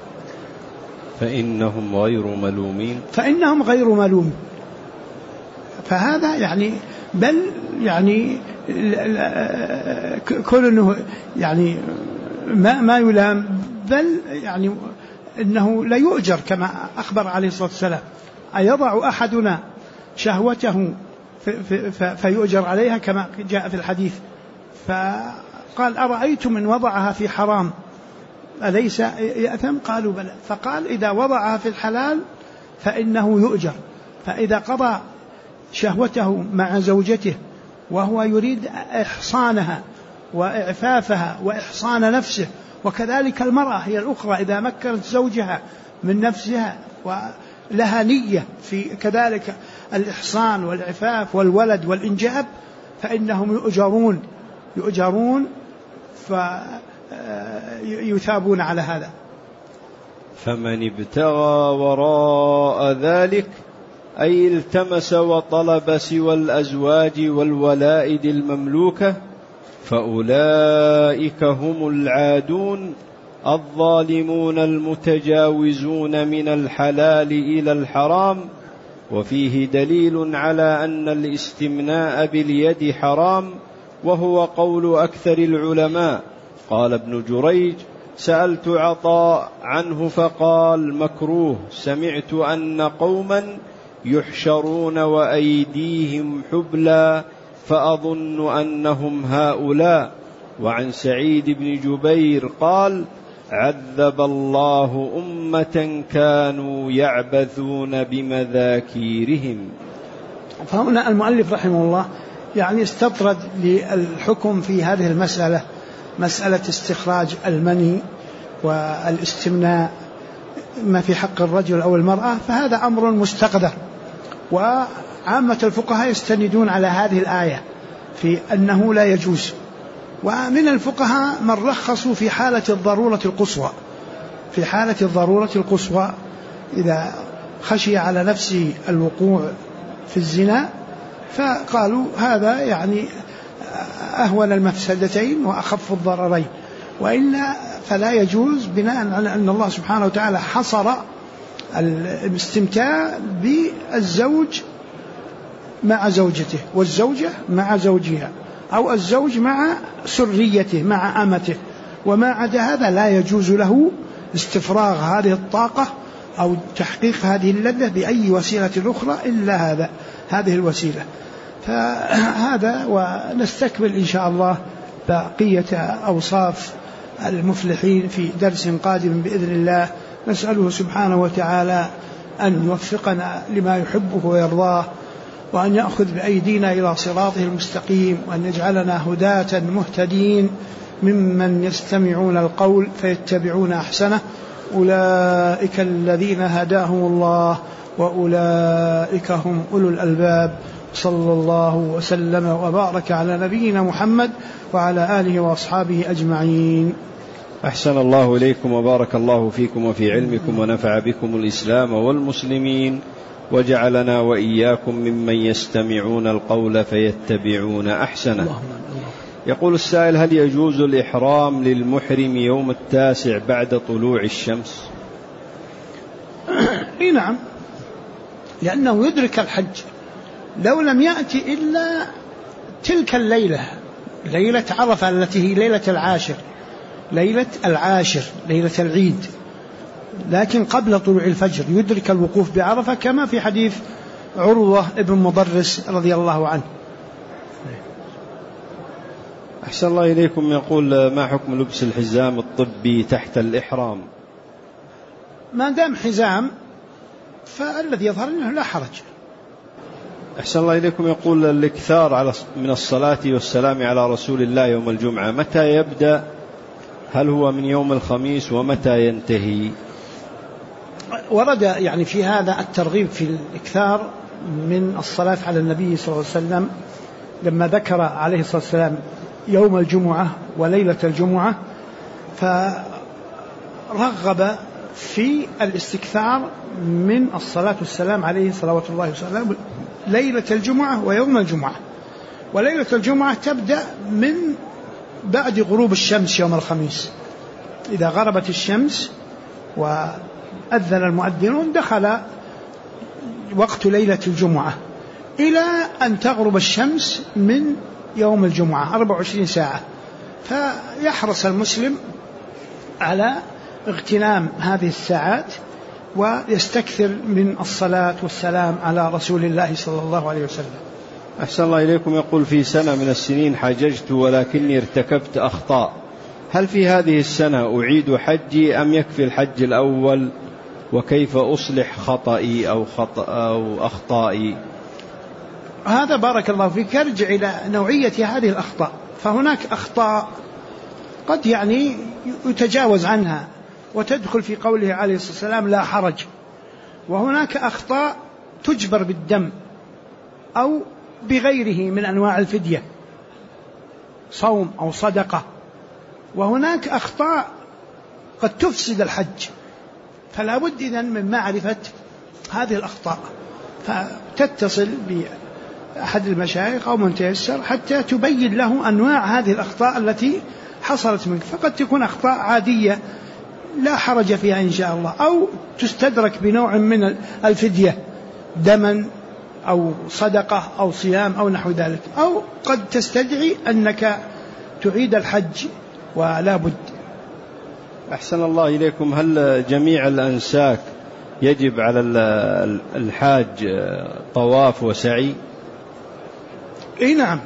فإنهم غير ملومين. فإنهم غير ملومين، فهذا يعني بل يعني كونه يعني ما يلام، بل يعني إنه لا يؤجر كما أخبر عليه الصلاة والسلام: أيضع أحدنا شهوته فيؤجر عليها كما جاء في الحديث. فقال: أرأيتم من وضعها في حرام أليس يأثم؟ قالوا بلى. فقال: إذا وضعها في الحلال فإنه يؤجر. فإذا قضى شهوته مع زوجته وهو يريد إحصانها وإعفافها وإحصان نفسه، وكذلك المرأة هي الأخرى إذا مكنت زوجها من نفسها ولها نية في كذلك الإحصان والإعفاف والولد والإنجاب، فإنهم يؤجرون فيثابون على هذا. فمن ابتغى وراء ذلك أي التمس وطلب سوى الأزواج والولائد المملوكة فأولئك هم العادون الظالمون المتجاوزون من الحلال إلى الحرام. وفيه دليل على أن الاستمناء باليد حرام، وهو قول أكثر العلماء. قال ابن جريج: سألت عطاء عنه فقال: مكروه. سمعت أن قوما يحشرون وأيديهم حبلى فأظن أنهم هؤلاء. وعن سعيد بن جبير قال: عذب الله أمة كانوا يعبثون بمذاكيرهم. فهنا المؤلف رحمه الله يعني استطرد للحكم في هذه المسألة، مسألة استخراج المني والاستمناء ما في حق الرجل أو المرأة، فهذا أمر مستقدر، وعامة الفقهاء يستندون على هذه الآية في أنه لا يجوز. ومن الفقهاء من رخصوا في حالة الضرورة القصوى، في حالة الضرورة القصوى إذا خشي على نفسه الوقوع في الزنا، فقالوا هذا يعني أهون المفسدتين وأخف الضررين، وإلا فلا يجوز، بناء على أن الله سبحانه وتعالى حصر الاستمتاع بالزوج مع زوجته والزوجة مع زوجها، أو الزوج مع سريته مع أمته، وما عدا هذا لا يجوز له استفراغ هذه الطاقة أو تحقيق هذه اللذة بأي وسيلة أخرى إلا هذه الوسيلة. فهذا، ونستكمل إن شاء الله بقية أوصاف المفلحين في درس قادم بإذن الله. نسأله سبحانه وتعالى أن يوفقنا لما يحبه ويرضاه، وأن يأخذ بأيدينا إلى صراطه المستقيم، وأن يجعلنا هداة مهتدين ممن يستمعون القول فيتبعون أحسنه. أولئك الذين هداهم الله وأولئك هم أولو الألباب. صلى الله وسلم وبارك على نبينا محمد وعلى آله وأصحابه أجمعين. أحسن الله إليكم وبارك الله فيكم وفي علمكم، ونفع بكم الإسلام والمسلمين، وجعلنا وإياكم ممن يستمعون القول فيتبعون أحسنه. يقول السائل: هل يجوز الإحرام للمحرم يوم 9 بعد طلوع الشمس؟ نعم، لأنه يدرك الحج لو لم يأتي إلا تلك الليلة، ليلة عرفة التي هي ليلة العاشر، ليلة العيد، لكن قبل طلوع الفجر يدرك الوقوف بعرفة، كما في حديث عروة ابن مضرس رضي الله عنه. أحسن الله إليكم. يقول: ما حكم لبس الحزام الطبي تحت الإحرام؟ ما دام حزام فالذي يظهر أنه لا حرج. أحسن الله إليكم. يقول: الاكثار من الصلاة والسلام على رسول الله يوم الجمعة متى يبدأ؟ هل هو من يوم الخميس ومتى ينتهي؟ ورد يعني في هذا الترغيب في الإكثار من الصلاة على النبي صلى الله عليه وسلم لما ذكر عليه الصلاة والسلام يوم الجمعة وليلة الجمعة، فرغب في الاستكثار من الصلاة والسلام عليه صلوات الله وسلامه ليلة الجمعة ويوم الجمعة. وليلة الجمعة تبدأ من بعد غروب الشمس يوم الخميس، إذا غربت الشمس وأذن المؤذنون دخل وقت ليلة الجمعة إلى أن تغرب الشمس من يوم الجمعة 24 ساعة. فيحرص المسلم على اغتنام هذه الساعات ويستكثر من الصلاة والسلام على رسول الله صلى الله عليه وسلم. أحسن الله إليكم. يقول: في سنة من السنين حججت ولكني ارتكبت أخطاء، هل في هذه السنة أعيد حجي أم يكفي الحج الأول؟ وكيف أصلح خطئي أو أخطائي؟ هذا بارك الله فيك يرجع إلى نوعية هذه الأخطاء. فهناك أخطاء قد يعني يتجاوز عنها وتدخل في قوله عليه الصلاة والسلام لا حرج، وهناك أخطاء تجبر بالدم أو بغيره من أنواع الفدية، صوم أو صدقة، وهناك أخطاء قد تفسد الحج. فلا بد إذن من معرفة هذه الأخطاء، فتتصل بأحد المشايخ أو من تيسر حتى تبين له أنواع هذه الأخطاء التي حصلت منك. فقد تكون أخطاء عادية لا حرج فيها إن شاء الله، أو تستدرك بنوع من الفدية، دما أو صدقة أو صيام أو نحو ذلك، أو قد تستدعي أنك تعيد الحج ولا بد. أحسن الله إليكم. هل جميع الأنساك يجب على الحاج طواف وسعي؟ إيه نعم.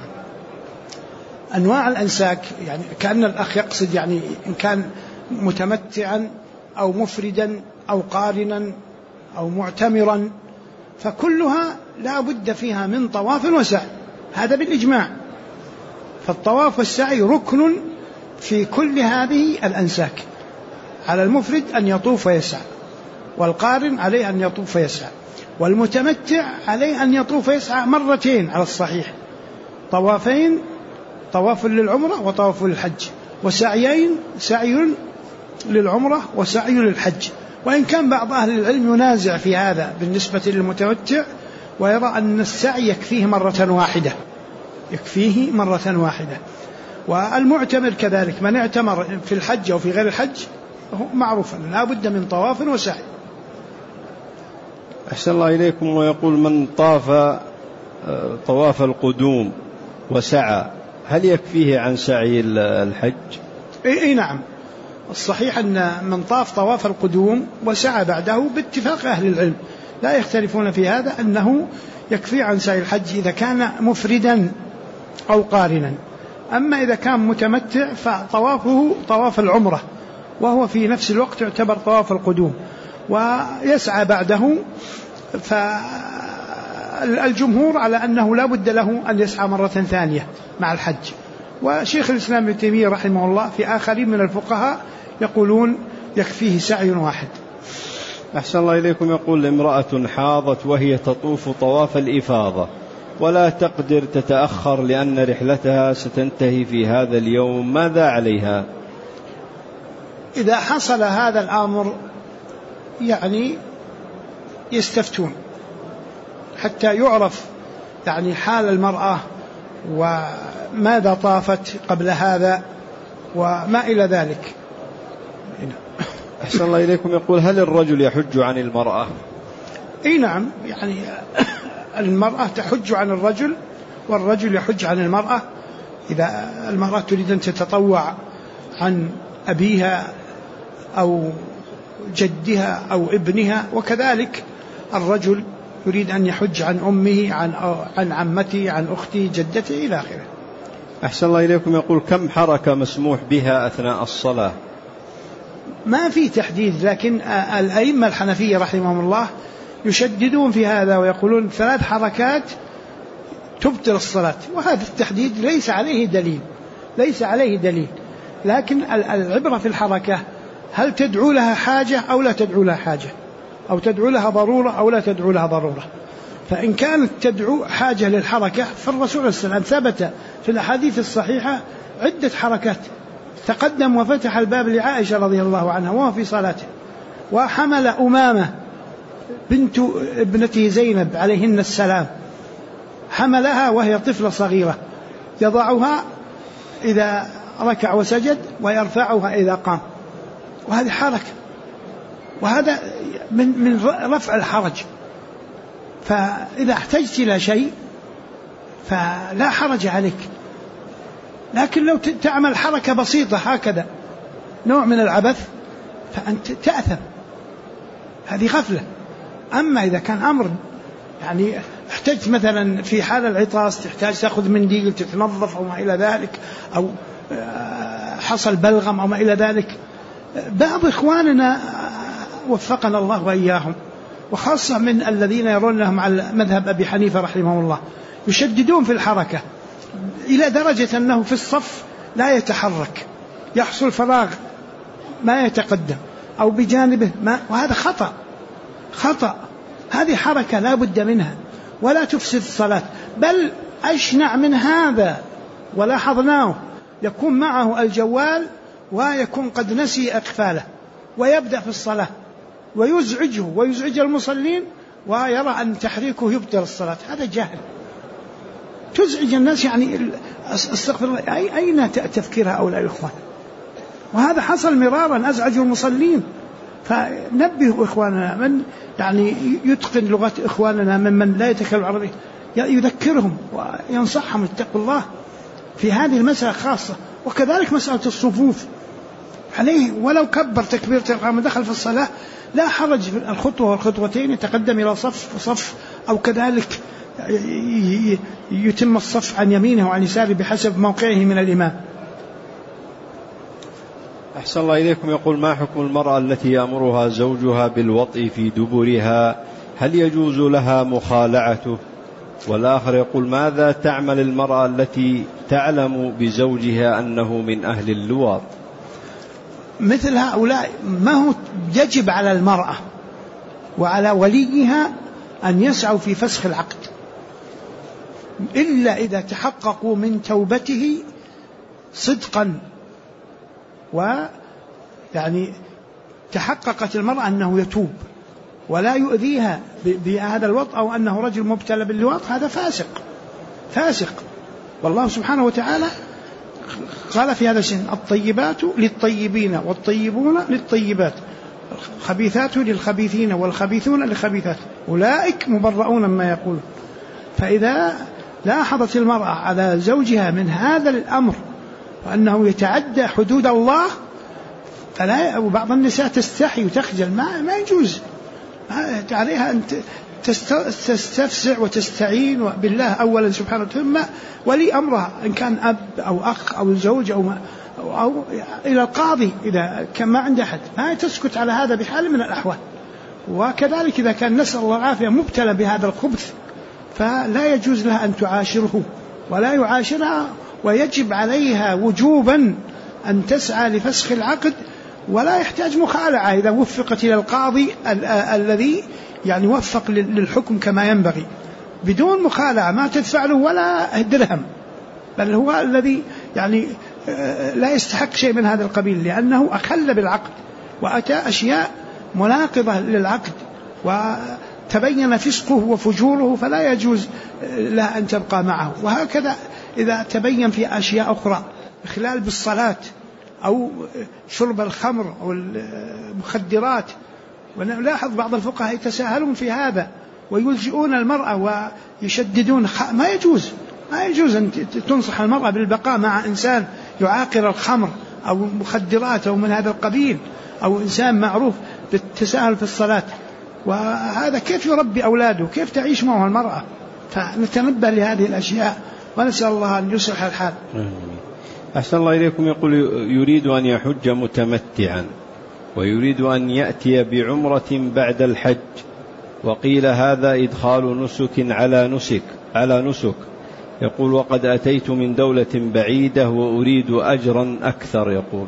أنواع الأنساك يعني كأن الأخ يقصد يعني إن كان متمتعا أو مفردا أو قارنا أو معتمرا فكلها لا بد فيها من طواف وسعي، هذا بالإجماع. فالطواف والسعي ركن في كل هذه الأنساك. على المفرد أن يطوف ويسعى، والقارن عليه أن يطوف ويسعى، والمتمتع عليه أن يطوف ويسعى مرتين على الصحيح، طوافين، طواف للعمرة وطواف للحج، وسعيين، سعي للعمرة وسعي للحج. وإن كان بعض أهل العلم ينازع في هذا بالنسبة للمتمتع ويرى أن السعي يكفيه مرة واحدة، يكفيه مرة واحدة. والمعتمر كذلك، من اعتمر في الحج أو في غير الحج معروفا لا بد من طواف وسعي. أحسن الله إليكم. ويقول: من طاف طواف القدوم وسعى هل يكفيه عن سعي الحج؟ إيه نعم. الصحيح أن من طاف طواف القدوم وسعى بعده باتفاق أهل العلم لا يختلفون في هذا أنه يكفي عن سعي الحج إذا كان مفردا أو قارنا. أما إذا كان متمتع فطوافه طواف العمرة، وهو في نفس الوقت يعتبر طواف القدوم، ويسعى بعده. فالجمهور على أنه لا بد له أن يسعى مرة ثانية مع الحج. وشيخ الإسلام ابن تيمية رحمه الله في آخرين من الفقهاء يقولون يكفيه سعي واحد. أحسن الله إليكم. يقول: امرأة حاضت وهي تطوف طواف الإفاضة ولا تقدر تتأخر لأن رحلتها ستنتهي في هذا اليوم، ماذا عليها؟ إذا حصل هذا الأمر يعني يستفتون حتى يعرف يعني حال المرأة وماذا طافت قبل هذا وما إلى ذلك. أحسن الله إليكم. يقول: هل الرجل يحج عن المرأة؟ إيه نعم. يعني المرأة تحج عن الرجل والرجل يحج عن المرأة. إذا المرأة تريد أن تتطوع عن أبيها أو جدها أو ابنها. وكذلك الرجل يريد أن يحج عن أمه، عن عمته، عن أخته، جدته، إلى آخره. أحسن الله إليكم. يقول كم حركة مسموح بها أثناء الصلاة؟ ما في تحديد، لكن الأئمة الحنفية رحمهم الله يشددون في هذا ويقولون 3 حركات تبطل الصلاة، وهذا التحديد ليس عليه دليل. لكن العبرة في الحركة، هل تدعو لها حاجة أو لا تدعو لها حاجة، أو تدعو لها ضرورة أو لا تدعو لها ضرورة. فإن كانت تدعو حاجة للحركة، فالرسول صلى الله عليه وسلم ثبت في الأحاديث الصحيحة عدة حركات. تقدم وفتح الباب لعائشة رضي الله عنها وهو في صلاته، وحمل أمامة بنت ابنته زينب عليهن السلام، حملها وهي طفلة صغيرة، يضعها إذا ركع وسجد ويرفعها إذا قام، وهذه حركة، وهذا من رفع الحرج. فإذا احتجت إلى شيء فلا حرج عليك، لكن لو تعمل حركة بسيطة هكذا نوع من العبث فأنت تأثم، هذه غفلة. أما إذا كان أمر يعني احتجت مثلا في حال العطاس، تحتاج تأخذ منديل تتنظف أو ما إلى ذلك، أو حصل بلغم أو ما إلى ذلك، بعض إخواننا وفقنا الله وإياهم، وخاصة من الذين يرون لهم على مذهب أبي حنيفة رحمه الله، يشددون في الحركة إلى درجة أنه في الصف لا يتحرك، يحصل فراغ ما يتقدم أو بجانبه ما، وهذا خطأ. هذه حركة لا بد منها ولا تفسد الصلاة، بل أشنع من هذا ولاحظناه، يكون معه الجوال ويكون قد نسي إقفاله ويبدأ في الصلاة ويزعجه ويزعج المصلين ويرى أن تحريكه يبطل الصلاة. هذا جهل، تزعج الناس، يعني استغفر الله، أين تفكير هؤلاء الإخوان؟ وهذا حصل مرارا، أزعجوا المصلين. فنبهوا إخواننا، من يعني يتقن لغة إخواننا ممن لا يتكلم عربي يذكرهم وينصحهم اتقوا الله في هذه المسألة خاصة. وكذلك مسألة الصفوف عليه، ولو كبر تكبيرة الإحرام دخل في الصلاة لا حرج في الخطوة والخطوتين، يتقدم إلى صف أو كذلك يتم الصف عن يمينه وعن يساره بحسب موقعه من الإمام. أحسن الله إليكم. يقول ما حكم المرأة التي يأمرها زوجها بالوطء في دبرها، هل يجوز لها مخالعته؟ والآخر يقول ماذا تعمل المرأة التي تعلم بزوجها أنه من أهل اللواط؟ مثل هؤلاء ما هو يجب على المرأة وعلى وليها أن يسعوا في فسخ العقد، إلا إذا تحققوا من توبته صدقا، ويعني تحققت المرأة أنه يتوب ولا يؤذيها بهذا الوطء، أو أنه رجل مبتلى باللواط، هذا فاسق. والله سبحانه وتعالى قال في هذا الشيء الطيبات للطيبين والطيبون للطيبات، الخبيثات للخبيثين والخبيثون للخبيثات، أولئك مبرؤون مما يقولون. فإذا لاحظت المرأة على زوجها من هذا الأمر وأنه يتعدى حدود الله، فلا، وبعض النساء تستحي وتخجل، ما يجوز عليها أن تستفسع وتستعين بالله أولا سبحانه، ثم ولي أمرها إن كان أب أو أخ أو زوج أو إلى القاضي إذا كان ما عنده أحد، ما تسكت على هذا بحال من الأحوال. وكذلك إذا كان نسأل الله العافية مبتلى بهذا الخبث، فلا يجوز لها أن تعاشره ولا يعاشرها، ويجب عليها وجوبا أن تسعى لفسخ العقد، ولا يحتاج مخالعة إذا وفقت إلى القاضي الذي يعني وفق للحكم كما ينبغي، بدون مخالعة، ما تدفع له ولا درهم، بل هو الذي يعني لا يستحق شيء من هذا القبيل، لأنه أخل بالعقد وأتى أشياء مناقضة للعقد وتبين فسقه وفجوره، فلا يجوز لها أن تبقى معه. وهكذا إذا تبين في أشياء أخرى، إخلال بالصلاة أو شرب الخمر أو المخدرات، ونلاحظ بعض الفقهاء يتساهلون في هذا ويلجئون المرأة ويشددون، ما يجوز أن تنصح المرأة بالبقاء مع إنسان يعاقر الخمر أو المخدرات أو من هذا القبيل، أو إنسان معروف بالتساهل في الصلاة، وهذا كيف يربي أولاده، كيف تعيش معه المرأة؟ فنتنبه لهذه الأشياء ونسأل الله أن يصلح الحال. أحسن الله إليكم. يقول يريد أن يحج متمتعا ويريد أن يأتي بعمرة بعد الحج، وقيل هذا إدخال نسك على نسك. يقول وقد أتيت من دولة بعيدة وأريد أجرا أكثر. يقول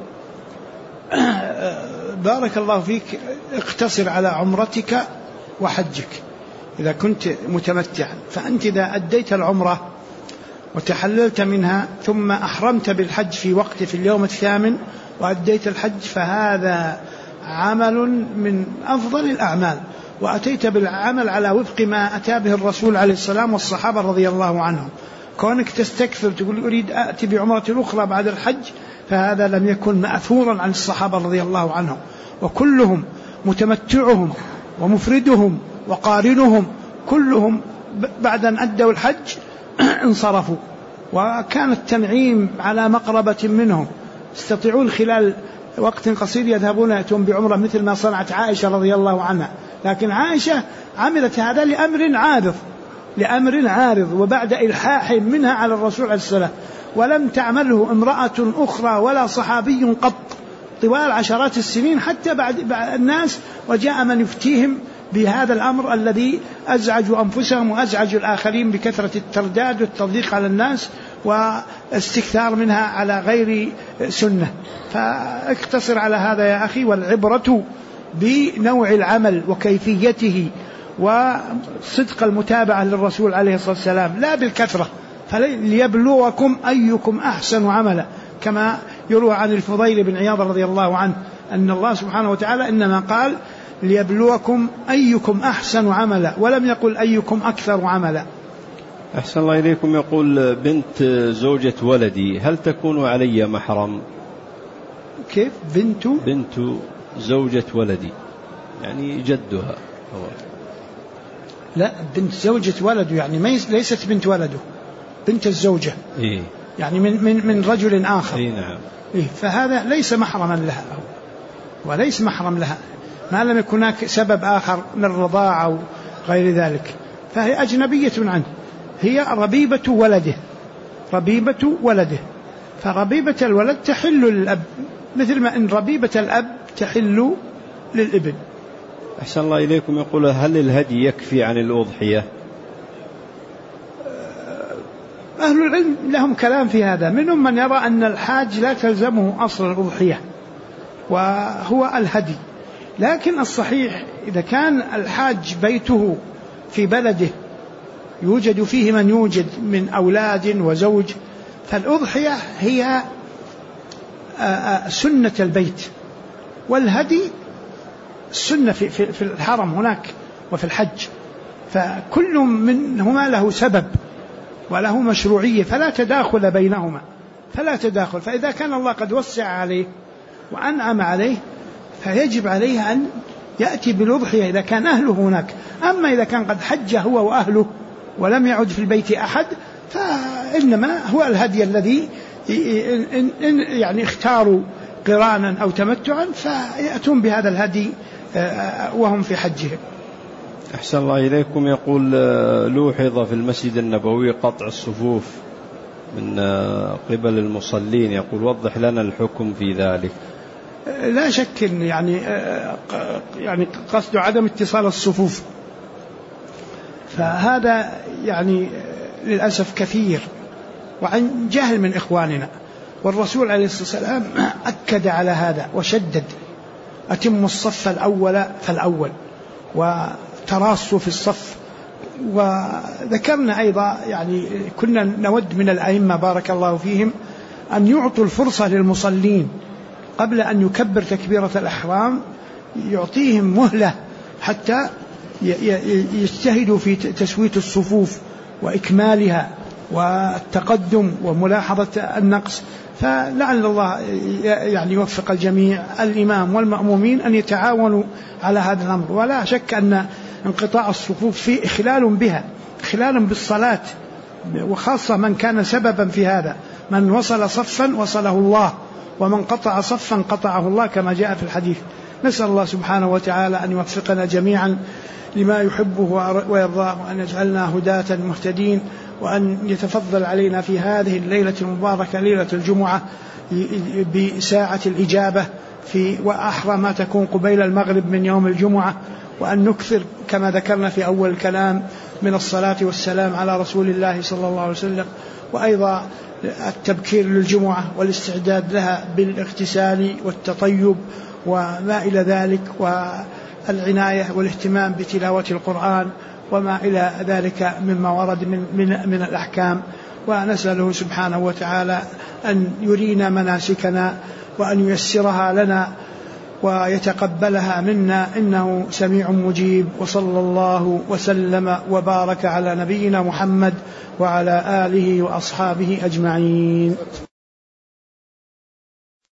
بارك الله فيك، اقتصر على عمرتك وحجك إذا كنت متمتعا. فأنت إذا أديت العمرة وتحللت منها ثم أحرمت بالحج في اليوم الثامن وأديت الحج، فهذا عمل من أفضل الأعمال، وأتيت بالعمل على وفق ما أتى به الرسول عليه السلام والصحابة رضي الله عنهم. كونك تستكثر تقول أريد أتي بعمرة أخرى بعد الحج، فهذا لم يكن مأثورا عن الصحابة رضي الله عنهم، وكلهم متمتعهم ومفردهم وقارنهم كلهم بعد أن أدوا الحج انصرفوا، وكان التنعيم على مقربة منهم، يستطيعون خلال وقت قصير يذهبون يأتون بعمرة مثل ما صنعت عائشة رضي الله عنها. لكن عائشة عملت هذا لأمر عارض وبعد إلحاح منها على الرسول عليه السلام، ولم تعمله امرأة أخرى ولا صحابي قط طوال عشرات السنين حتى بعد الناس، وجاء من يفتيهم بهذا الأمر الذي أزعجوا أنفسهم وأزعجوا الآخرين بكثرة الترداد والتضييق على الناس واستكثار منها على غير سنة. فاقتصر على هذا يا أخي، والعبرة بنوع العمل وكيفيته وصدق المتابعة للرسول عليه الصلاة والسلام لا بالكثرة. فليبلوكم أيكم أحسن عملا، كما يروى عن الفضيل بن عياض رضي الله عنه أن الله سبحانه وتعالى إنما قال ليبلوكم أيكم أحسن عملا، ولم يقل أيكم أكثر عملا. أحسن الله إليكم. يقول بنت زوجة ولدي هل تكون علي محرم؟ كيف بنت زوجة ولدي يعني جدها؟ لا، بنت زوجة ولده يعني ليست بنت ولده، بنت الزوجة. إيه؟ يعني من رجل آخر. إيه نعم. إيه، فهذا ليس محرما لها وليس محرم لها ما لم يكن هناك سبب آخر من الرضاعة أو غير ذلك، فهي أجنبية عنه، هي ربيبة ولده، فربيبة الولد تحل للأب مثل ما إن ربيبة الأب تحل للابن. أحسن الله إليكم. يقول هل الهدي يكفي عن الأضحية؟ أهل العلم لهم كلام في هذا، منهم من يرى أن الحاج لا تلزمه أصل الأضحية وهو الهدي، لكن الصحيح إذا كان الحاج بيته في بلده يوجد فيه من يوجد من أولاد وزوج، فالأضحية هي سنة البيت، والهدي السنة في الحرم هناك وفي الحج، فكل منهما له سبب وله مشروعية، فلا تداخل بينهما، فإذا كان الله قد وسع عليه وأنعم عليه فيجب عليه أن يأتي بالأضحية إذا كان أهله هناك. أما إذا كان قد حج هو وأهله ولم يعد في البيت أحد فإنما هو الهدي الذي يعني اختاروا قرانا أو تمتعا فيأتون بهذا الهدي وهم في حجهم. أحسن الله إليكم. يقول لوحظ في المسجد النبوي قطع الصفوف من قبل المصلين، يقول وضح لنا الحكم في ذلك. لا شك يعني قصد عدم اتصال الصفوف، فهذا يعني للأسف كثير وعن جهل من إخواننا، والرسول عليه الصلاة والسلام أكد على هذا وشدد أتم الصف الأول فالأول وتراصوا في الصف. وذكرنا أيضا يعني كنا نود من الأئمة بارك الله فيهم أن يعطوا الفرصة للمصلين قبل أن يكبر تكبيرة الإحرام، يعطيهم مهلة حتى يجتهدوا في تسوية الصفوف وإكمالها والتقدم وملاحظة النقص. فلعل الله يعني يوفق الجميع الإمام والمأمومين أن يتعاونوا على هذا الأمر. ولا شك أن انقطاع الصفوف فيه إخلال بالصلاة، وخاصة من كان سببا في هذا، من وصل صفا وصله الله، ومن قطع صفا قطعه الله كما جاء في الحديث. نسأل الله سبحانه وتعالى أن يوفقنا جميعا لما يحبه ويرضاه، وأن يجعلنا هداة مهتدين، وأن يتفضل علينا في هذه الليلة المباركة ليلة الجمعة بساعة الإجابة وأحرى ما تكون قبيل المغرب من يوم الجمعة، وأن نكثر كما ذكرنا في أول الكلام من الصلاة والسلام على رسول الله صلى الله عليه وسلم، وأيضا التبكير للجمعة والاستعداد لها بالاغتسال والتطيب وما إلى ذلك، والعناية والاهتمام بتلاوة القرآن وما إلى ذلك مما ورد من الأحكام. ونسأله سبحانه وتعالى أن يرينا مناسكنا وأن ييسرها لنا ويتقبلها منا، إنه سميع مجيب. وصلى الله وسلم وبارك على نبينا محمد وعلى آله وأصحابه أجمعين.